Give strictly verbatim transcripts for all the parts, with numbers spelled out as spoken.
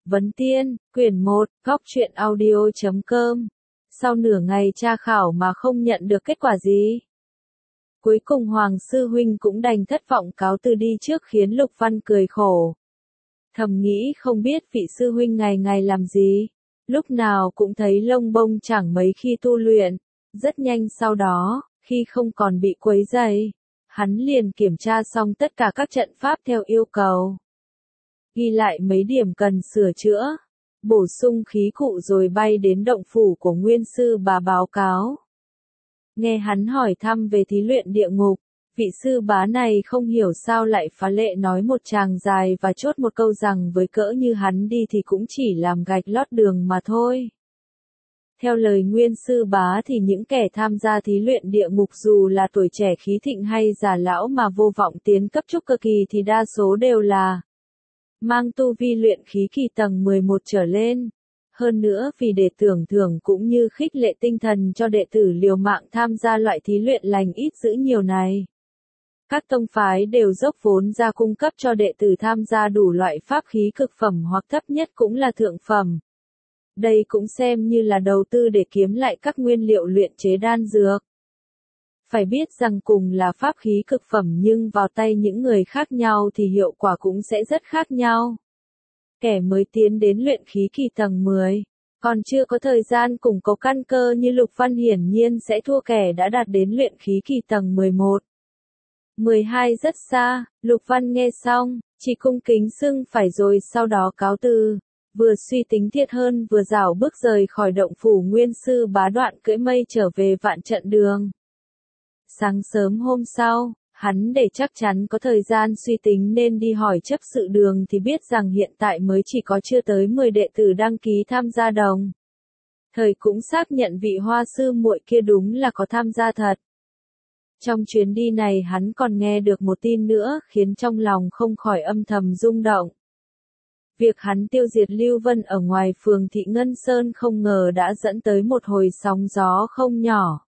Vấn Tiên, quyển một, góc truyện audio chấm com. Sau nửa ngày tra khảo mà không nhận được kết quả gì. Cuối cùng Hoàng Sư Huynh cũng đành thất vọng cáo từ đi trước, khiến Lục Văn cười khổ. Thầm nghĩ không biết vị Sư Huynh ngày ngày làm gì, lúc nào cũng thấy lông bông chẳng mấy khi tu luyện. Rất nhanh sau đó, khi không còn bị quấy rầy, hắn liền kiểm tra xong tất cả các trận pháp theo yêu cầu. Ghi lại mấy điểm cần sửa chữa, bổ sung khí cụ rồi bay đến động phủ của Nguyên Sư Bá báo cáo. Nghe hắn hỏi thăm về thí luyện địa ngục, vị sư bá này không hiểu sao lại phá lệ nói một tràng dài và chốt một câu rằng với cỡ như hắn đi thì cũng chỉ làm gạch lót đường mà thôi. Theo lời Nguyên Sư Bá thì những kẻ tham gia thí luyện địa ngục dù là tuổi trẻ khí thịnh hay già lão mà vô vọng tiến cấp trúc cơ kỳ thì đa số đều là mang tu vi luyện khí kỳ tầng mười một trở lên. Hơn nữa vì để tưởng thưởng cũng như khích lệ tinh thần cho đệ tử liều mạng tham gia loại thí luyện lành ít dữ nhiều này, các tông phái đều dốc vốn ra cung cấp cho đệ tử tham gia đủ loại pháp khí cực phẩm hoặc thấp nhất cũng là thượng phẩm. Đây cũng xem như là đầu tư để kiếm lại các nguyên liệu luyện chế đan dược. Phải biết rằng cùng là pháp khí cực phẩm nhưng vào tay những người khác nhau thì hiệu quả cũng sẽ rất khác nhau. Kẻ mới tiến đến luyện khí kỳ tầng mười, còn chưa có thời gian củng cố căn cơ như Lục Văn hiển nhiên sẽ thua kẻ đã đạt đến luyện khí kỳ tầng mười một. mười hai rất xa, Lục Văn nghe xong, chỉ cung kính xưng phải rồi sau đó cáo từ. Vừa suy tính thiệt hơn vừa dảo bước rời khỏi động phủ Nguyên Sư Bá, đoạn cưỡi mây trở về Vạn Trận Đường. Sáng sớm hôm sau, hắn để chắc chắn có thời gian suy tính nên đi hỏi chấp sự đường thì biết rằng hiện tại mới chỉ có chưa tới mười đệ tử đăng ký tham gia đồng. Thời cũng xác nhận vị Hoa sư muội kia đúng là có tham gia thật. Trong chuyến đi này hắn còn nghe được một tin nữa khiến trong lòng không khỏi âm thầm rung động. Việc hắn tiêu diệt Lưu Vân ở ngoài phường Thị Ngân Sơn không ngờ đã dẫn tới một hồi sóng gió không nhỏ.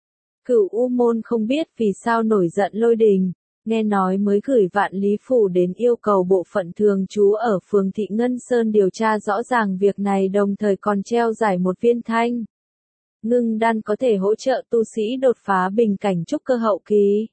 Cửu U Môn không biết vì sao nổi giận lôi đình, nghe nói mới gửi Vạn Lý Phủ đến yêu cầu bộ phận thường trú ở phường Thị Ngân Sơn điều tra rõ ràng việc này, đồng thời còn treo giải một viên thanh ngưng đan có thể hỗ trợ tu sĩ đột phá bình cảnh trúc cơ hậu kỳ.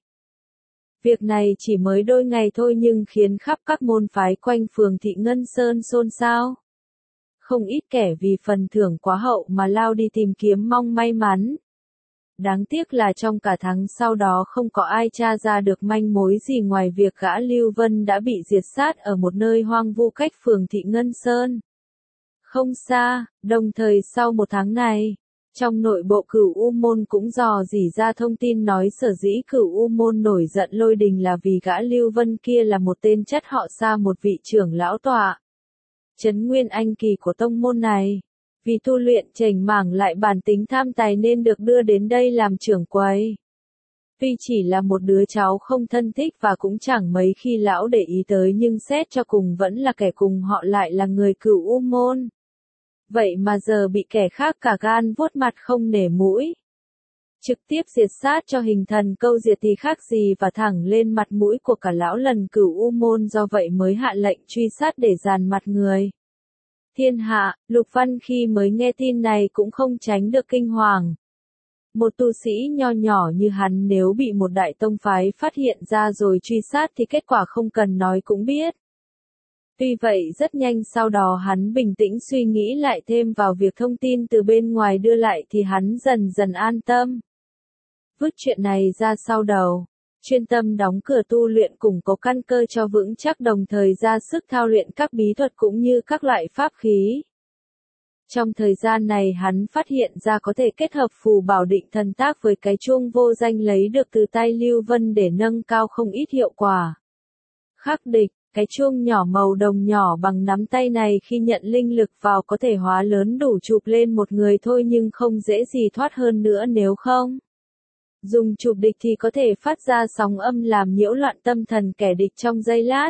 Việc này chỉ mới đôi ngày thôi nhưng khiến khắp các môn phái quanh phường Thị Ngân Sơn xôn xao. Không ít kẻ vì phần thưởng quá hậu mà lao đi tìm kiếm mong may mắn. Đáng tiếc là trong cả tháng sau đó không có ai tra ra được manh mối gì ngoài việc gã Lưu Vân đã bị diệt sát ở một nơi hoang vu cách phường Thị Ngân Sơn không xa. Đồng thời sau một tháng này, trong nội bộ Cửu U Môn cũng dò dỉ ra thông tin nói sở dĩ Cửu U Môn nổi giận lôi đình là vì gã Lưu Vân kia là một tên chất họ Sa, một vị trưởng lão tọa trấn nguyên anh kỳ của tông môn này. Vì tu luyện chểnh mảng lại bản tính tham tài nên được đưa đến đây làm trưởng quầy. Tuy chỉ là một đứa cháu không thân thích và cũng chẳng mấy khi lão để ý tới nhưng xét cho cùng vẫn là kẻ cùng họ lại là người Cửu U Môn. Vậy mà giờ bị kẻ khác cả gan vuốt mặt không nể mũi, trực tiếp diệt sát cho hình thần câu diệt thì khác gì và thẳng lên mặt mũi của cả lão lần Cửu U Môn, do vậy mới hạ lệnh truy sát để dàn mặt người. Thiên hạ, Lục Văn khi mới nghe tin này cũng không tránh được kinh hoàng. Một tu sĩ nho nhỏ như hắn nếu bị một đại tông phái phát hiện ra rồi truy sát thì kết quả không cần nói cũng biết. Tuy vậy rất nhanh sau đó hắn bình tĩnh suy nghĩ lại thêm vào việc thông tin từ bên ngoài đưa lại thì hắn dần dần an tâm. Vứt chuyện này ra sau đầu, chuyên tâm đóng cửa tu luyện củng cố căn cơ cho vững chắc, đồng thời ra sức thao luyện các bí thuật cũng như các loại pháp khí. Trong thời gian này hắn phát hiện ra có thể kết hợp phù bảo định thần tác với cái chuông vô danh lấy được từ tay Lưu Vân để nâng cao không ít hiệu quả. Khắc địch, cái chuông nhỏ màu đồng nhỏ bằng nắm tay này khi nhận linh lực vào có thể hóa lớn đủ chụp lên một người thôi nhưng không dễ gì thoát hơn nữa nếu không dùng chụp địch thì có thể phát ra sóng âm làm nhiễu loạn tâm thần kẻ địch trong giây lát.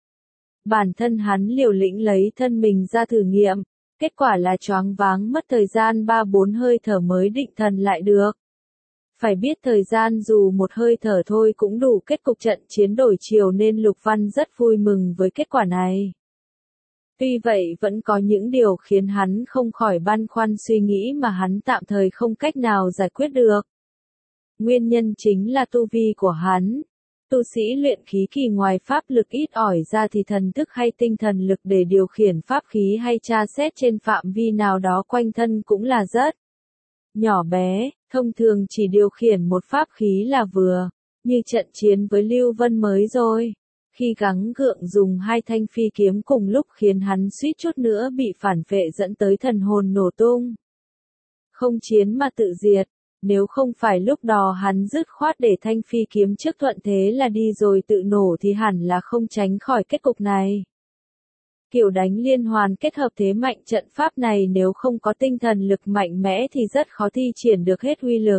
Bản thân hắn liều lĩnh lấy thân mình ra thử nghiệm, kết quả là choáng váng mất thời gian ba bốn hơi thở mới định thần lại được. Phải biết thời gian dù một hơi thở thôi cũng đủ kết cục trận chiến đổi chiều nên Lục Văn rất vui mừng với kết quả này. Tuy vậy vẫn có những điều khiến hắn không khỏi băn khoăn suy nghĩ mà hắn tạm thời không cách nào giải quyết được. Nguyên nhân chính là tu vi của hắn. Tu sĩ luyện khí kỳ ngoài pháp lực ít ỏi ra thì thần thức hay tinh thần lực để điều khiển pháp khí hay tra xét trên phạm vi nào đó quanh thân cũng là rất nhỏ bé, thông thường chỉ điều khiển một pháp khí là vừa, như trận chiến với Lưu Vân mới rồi. Khi gắng gượng dùng hai thanh phi kiếm cùng lúc khiến hắn suýt chút nữa bị phản vệ dẫn tới thần hồn nổ tung. Không chiến mà tự diệt, nếu không phải lúc đó hắn dứt khoát để thanh phi kiếm trước thuận thế là đi rồi tự nổ thì hẳn là không tránh khỏi kết cục này. Kiểu đánh liên hoàn kết hợp thế mạnh trận pháp này nếu không có tinh thần lực mạnh mẽ thì rất khó thi triển được hết uy lực.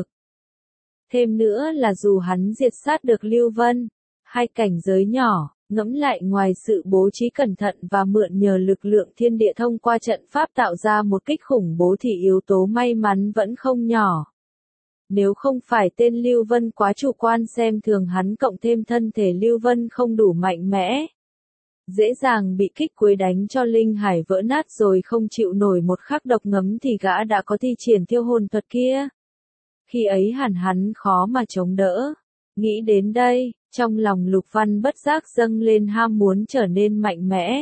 Thêm nữa là dù hắn diệt sát được Lưu Vân, hai cảnh giới nhỏ, ngẫm lại ngoài sự bố trí cẩn thận và mượn nhờ lực lượng thiên địa thông qua trận pháp tạo ra một kích khủng bố thì yếu tố may mắn vẫn không nhỏ. Nếu không phải tên Lưu Vân quá chủ quan xem thường hắn cộng thêm thân thể Lưu Vân không đủ mạnh mẽ, dễ dàng bị kích cuối đánh cho linh hải vỡ nát rồi không chịu nổi một khắc độc ngấm thì gã đã có thi triển thiêu hồn thuật kia. Khi ấy hẳn hắn khó mà chống đỡ. Nghĩ đến đây, trong lòng Lục Văn bất giác dâng lên ham muốn trở nên mạnh mẽ.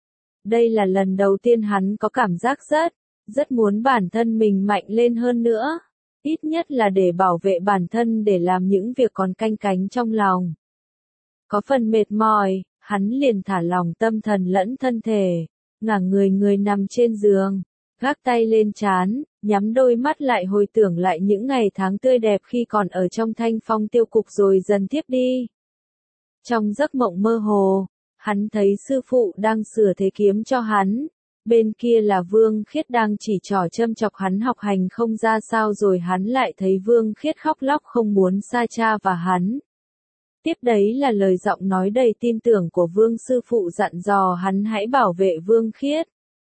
Đây là lần đầu tiên hắn có cảm giác rất, rất muốn bản thân mình mạnh lên hơn nữa. Ít nhất là để bảo vệ bản thân để làm những việc còn canh cánh trong lòng. Có phần mệt mỏi, hắn liền thả lòng tâm thần lẫn thân thể, ngả người người nằm trên giường, gác tay lên trán, nhắm đôi mắt lại hồi tưởng lại những ngày tháng tươi đẹp khi còn ở trong thanh phong tiêu cục rồi dần tiếp đi. Trong giấc mộng mơ hồ, hắn thấy sư phụ đang sửa thế kiếm cho hắn. Bên kia là Vương Khiết đang chỉ trỏ châm chọc hắn học hành không ra sao rồi hắn lại thấy Vương Khiết khóc lóc không muốn xa cha và hắn. Tiếp đấy là lời giọng nói đầy tin tưởng của Vương sư phụ dặn dò hắn hãy bảo vệ Vương Khiết.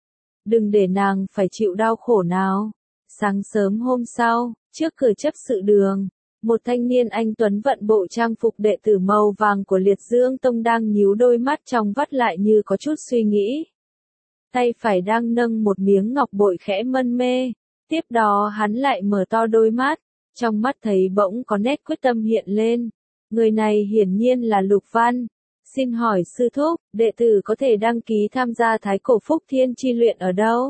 Đừng để nàng phải chịu đau khổ nào. Sáng sớm hôm sau, trước cửa chấp sự đường, một thanh niên anh tuấn vận bộ trang phục đệ tử màu vàng của Liệt Dương Tông đang nhíu đôi mắt trong vắt lại như có chút suy nghĩ. Tay phải đang nâng một miếng ngọc bội khẽ mân mê, tiếp đó hắn lại mở to đôi mắt, trong mắt thấy bỗng có nét quyết tâm hiện lên. Người này hiển nhiên là Lục Văn. Xin hỏi sư thúc, đệ tử có thể đăng ký tham gia Thái Cổ Phúc Thiên chi luyện ở đâu?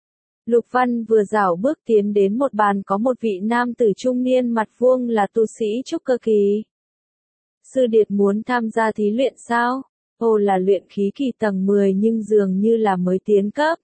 Lục Văn vừa dảo bước tiến đến một bàn có một vị nam tử trung niên mặt vuông là tu sĩ trúc cơ kỳ. Sư điệt muốn tham gia thí luyện sao? Ồ là luyện khí kỳ tầng mười nhưng dường như là mới tiến cấp.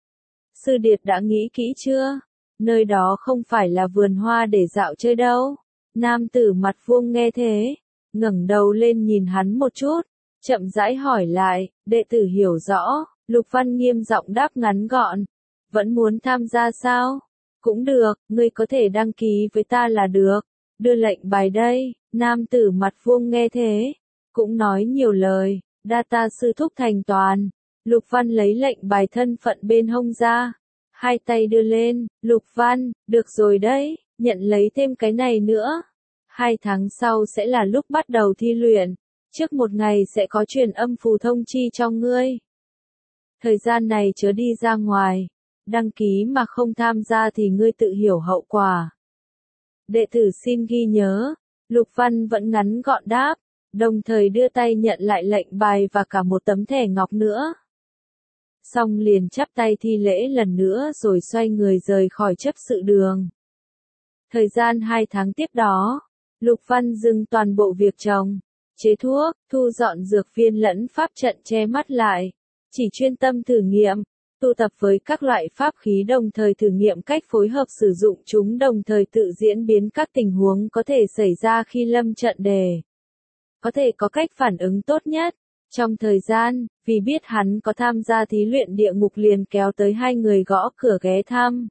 Sư điệt đã nghĩ kỹ chưa? Nơi đó không phải là vườn hoa để dạo chơi đâu. Nam tử mặt vuông nghe thế, ngẩng đầu lên nhìn hắn một chút, chậm rãi hỏi lại, đệ tử hiểu rõ. Lục Văn nghiêm giọng đáp ngắn gọn, vẫn muốn tham gia sao? Cũng được, ngươi có thể đăng ký với ta là được. Đưa lệnh bài đây. Nam tử mặt vuông nghe thế, cũng nói nhiều lời, đa ta sư thúc thành toàn. Lục Văn lấy lệnh bài thân phận bên hông ra, hai tay đưa lên. Lục Văn, được rồi đấy, nhận lấy thêm cái này nữa. Hai tháng sau sẽ là lúc bắt đầu thi luyện, trước một ngày sẽ có truyền âm phù thông chi cho ngươi. Thời gian này chớ đi ra ngoài, đăng ký mà không tham gia thì ngươi tự hiểu hậu quả. Đệ tử xin ghi nhớ. Lục Văn vẫn ngắn gọn đáp, đồng thời đưa tay nhận lại lệnh bài và cả một tấm thẻ ngọc nữa. Xong liền chắp tay thi lễ lần nữa rồi xoay người rời khỏi chấp sự đường. Thời gian hai tháng tiếp đó, Lục Văn dừng toàn bộ việc trồng, chế thuốc, thu dọn dược viên lẫn pháp trận che mắt lại, chỉ chuyên tâm thử nghiệm, tu tập với các loại pháp khí đồng thời thử nghiệm cách phối hợp sử dụng chúng đồng thời tự diễn biến các tình huống có thể xảy ra khi lâm trận đề. Có thể có cách phản ứng tốt nhất. Trong thời gian, vì biết hắn có tham gia thí luyện địa ngục liền kéo tới hai người gõ cửa ghé thăm.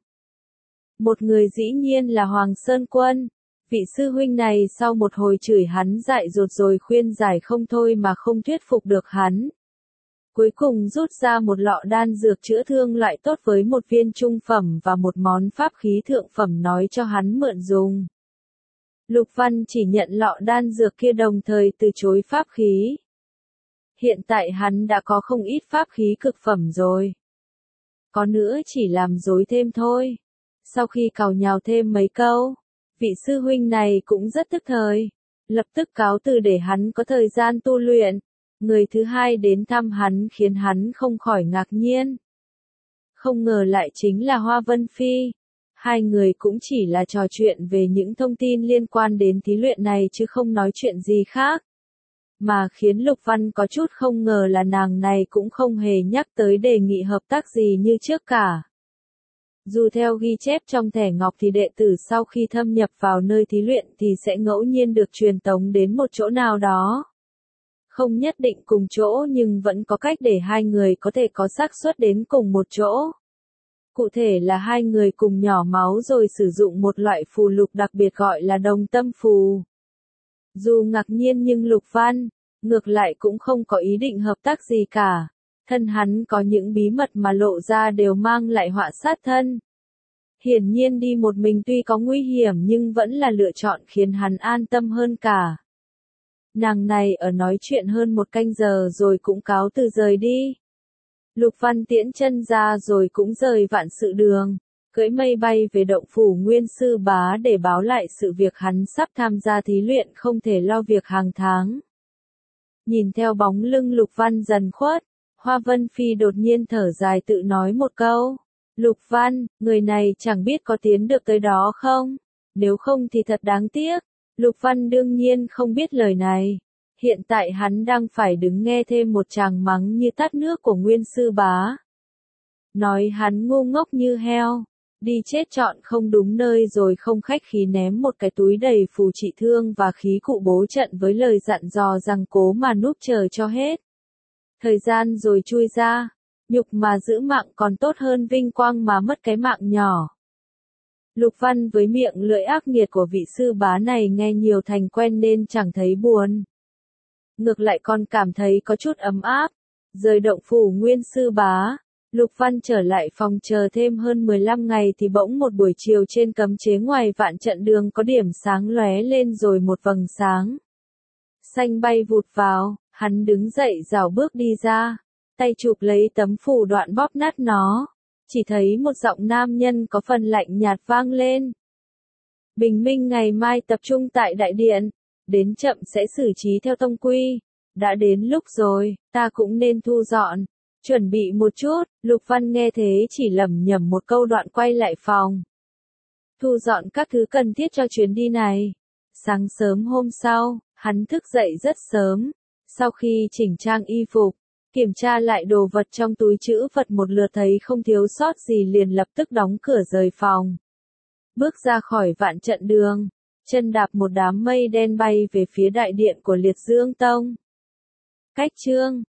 Một người dĩ nhiên là Hoàng Sơn Quân. Vị sư huynh này sau một hồi chửi hắn dại dột rồi khuyên giải không thôi mà không thuyết phục được hắn. Cuối cùng rút ra một lọ đan dược chữa thương loại tốt với một viên trung phẩm và một món pháp khí thượng phẩm nói cho hắn mượn dùng. Lục Văn chỉ nhận lọ đan dược kia đồng thời từ chối pháp khí. Hiện tại hắn đã có không ít pháp khí cực phẩm rồi. Có nữa chỉ làm dối thêm thôi. Sau khi càu nhào thêm mấy câu, vị sư huynh này cũng rất tức thời. Lập tức cáo từ để hắn có thời gian tu luyện. Người thứ hai đến thăm hắn khiến hắn không khỏi ngạc nhiên. Không ngờ lại chính là Hoa Vân Phi. Hai người cũng chỉ là trò chuyện về những thông tin liên quan đến thí luyện này chứ không nói chuyện gì khác. Mà khiến Lục Văn có chút không ngờ là nàng này cũng không hề nhắc tới đề nghị hợp tác gì như trước cả. Dù theo ghi chép trong thẻ ngọc thì đệ tử sau khi thâm nhập vào nơi thí luyện thì sẽ ngẫu nhiên được truyền tống đến một chỗ nào đó. Không nhất định cùng chỗ nhưng vẫn có cách để hai người có thể có xác suất đến cùng một chỗ. Cụ thể là hai người cùng nhỏ máu rồi sử dụng một loại phù lục đặc biệt gọi là đồng tâm phù. Dù ngạc nhiên nhưng Lục Văn, ngược lại cũng không có ý định hợp tác gì cả. Thân hắn có những bí mật mà lộ ra đều mang lại họa sát thân. Hiển nhiên đi một mình tuy có nguy hiểm nhưng vẫn là lựa chọn khiến hắn an tâm hơn cả. Nàng này ở nói chuyện hơn một canh giờ rồi cũng cáo từ rời đi. Lục Văn tiễn chân ra rồi cũng rời vạn sự đường, cưỡi mây bay về động phủ Nguyên Sư Bá để báo lại sự việc hắn sắp tham gia thí luyện không thể lo việc hàng tháng. Nhìn theo bóng lưng Lục Văn dần khuất, Hoa Vân Phi đột nhiên thở dài tự nói một câu. Lục Văn, người này chẳng biết có tiến được tới đó không? Nếu không thì thật đáng tiếc. Lục Văn đương nhiên không biết lời này. Hiện tại hắn đang phải đứng nghe thêm một tràng mắng như tát nước của Nguyên Sư Bá. Nói hắn ngu ngốc như heo. Đi chết chọn không đúng nơi rồi không khách khí ném một cái túi đầy phù trị thương và khí cụ bố trận với lời dặn dò rằng cố mà núp chờ cho hết. Thời gian rồi chui ra. Nhục mà giữ mạng còn tốt hơn vinh quang mà mất cái mạng nhỏ. Lục Văn với miệng lưỡi ác nghiệt của vị sư bá này nghe nhiều thành quen nên chẳng thấy buồn. Ngược lại còn cảm thấy có chút ấm áp. Rời động phủ Nguyên Sư Bá, Lục Văn trở lại phòng chờ thêm hơn mười lăm ngày thì bỗng một buổi chiều trên cấm chế ngoài vạn trận đường có điểm sáng lóe lên rồi một vầng sáng xanh bay vụt vào, hắn đứng dậy rảo bước đi ra, tay chụp lấy tấm phù đoạn bóp nát nó. Chỉ thấy một giọng nam nhân có phần lạnh nhạt vang lên. Bình minh ngày mai tập trung tại đại điện, đến chậm sẽ xử trí theo tông quy. Đã đến lúc rồi, ta cũng nên thu dọn, chuẩn bị một chút. Lục Văn nghe thế chỉ lẩm nhẩm một câu đoạn quay lại phòng. Thu dọn các thứ cần thiết cho chuyến đi này. Sáng sớm hôm sau, hắn thức dậy rất sớm. Sau khi chỉnh trang y phục, kiểm tra lại đồ vật trong túi trữ vật một lượt thấy không thiếu sót gì liền lập tức đóng cửa rời phòng. Bước ra khỏi vạn trận đường, chân đạp một đám mây đen bay về phía đại điện của Liệt Dương Tông. Cách chương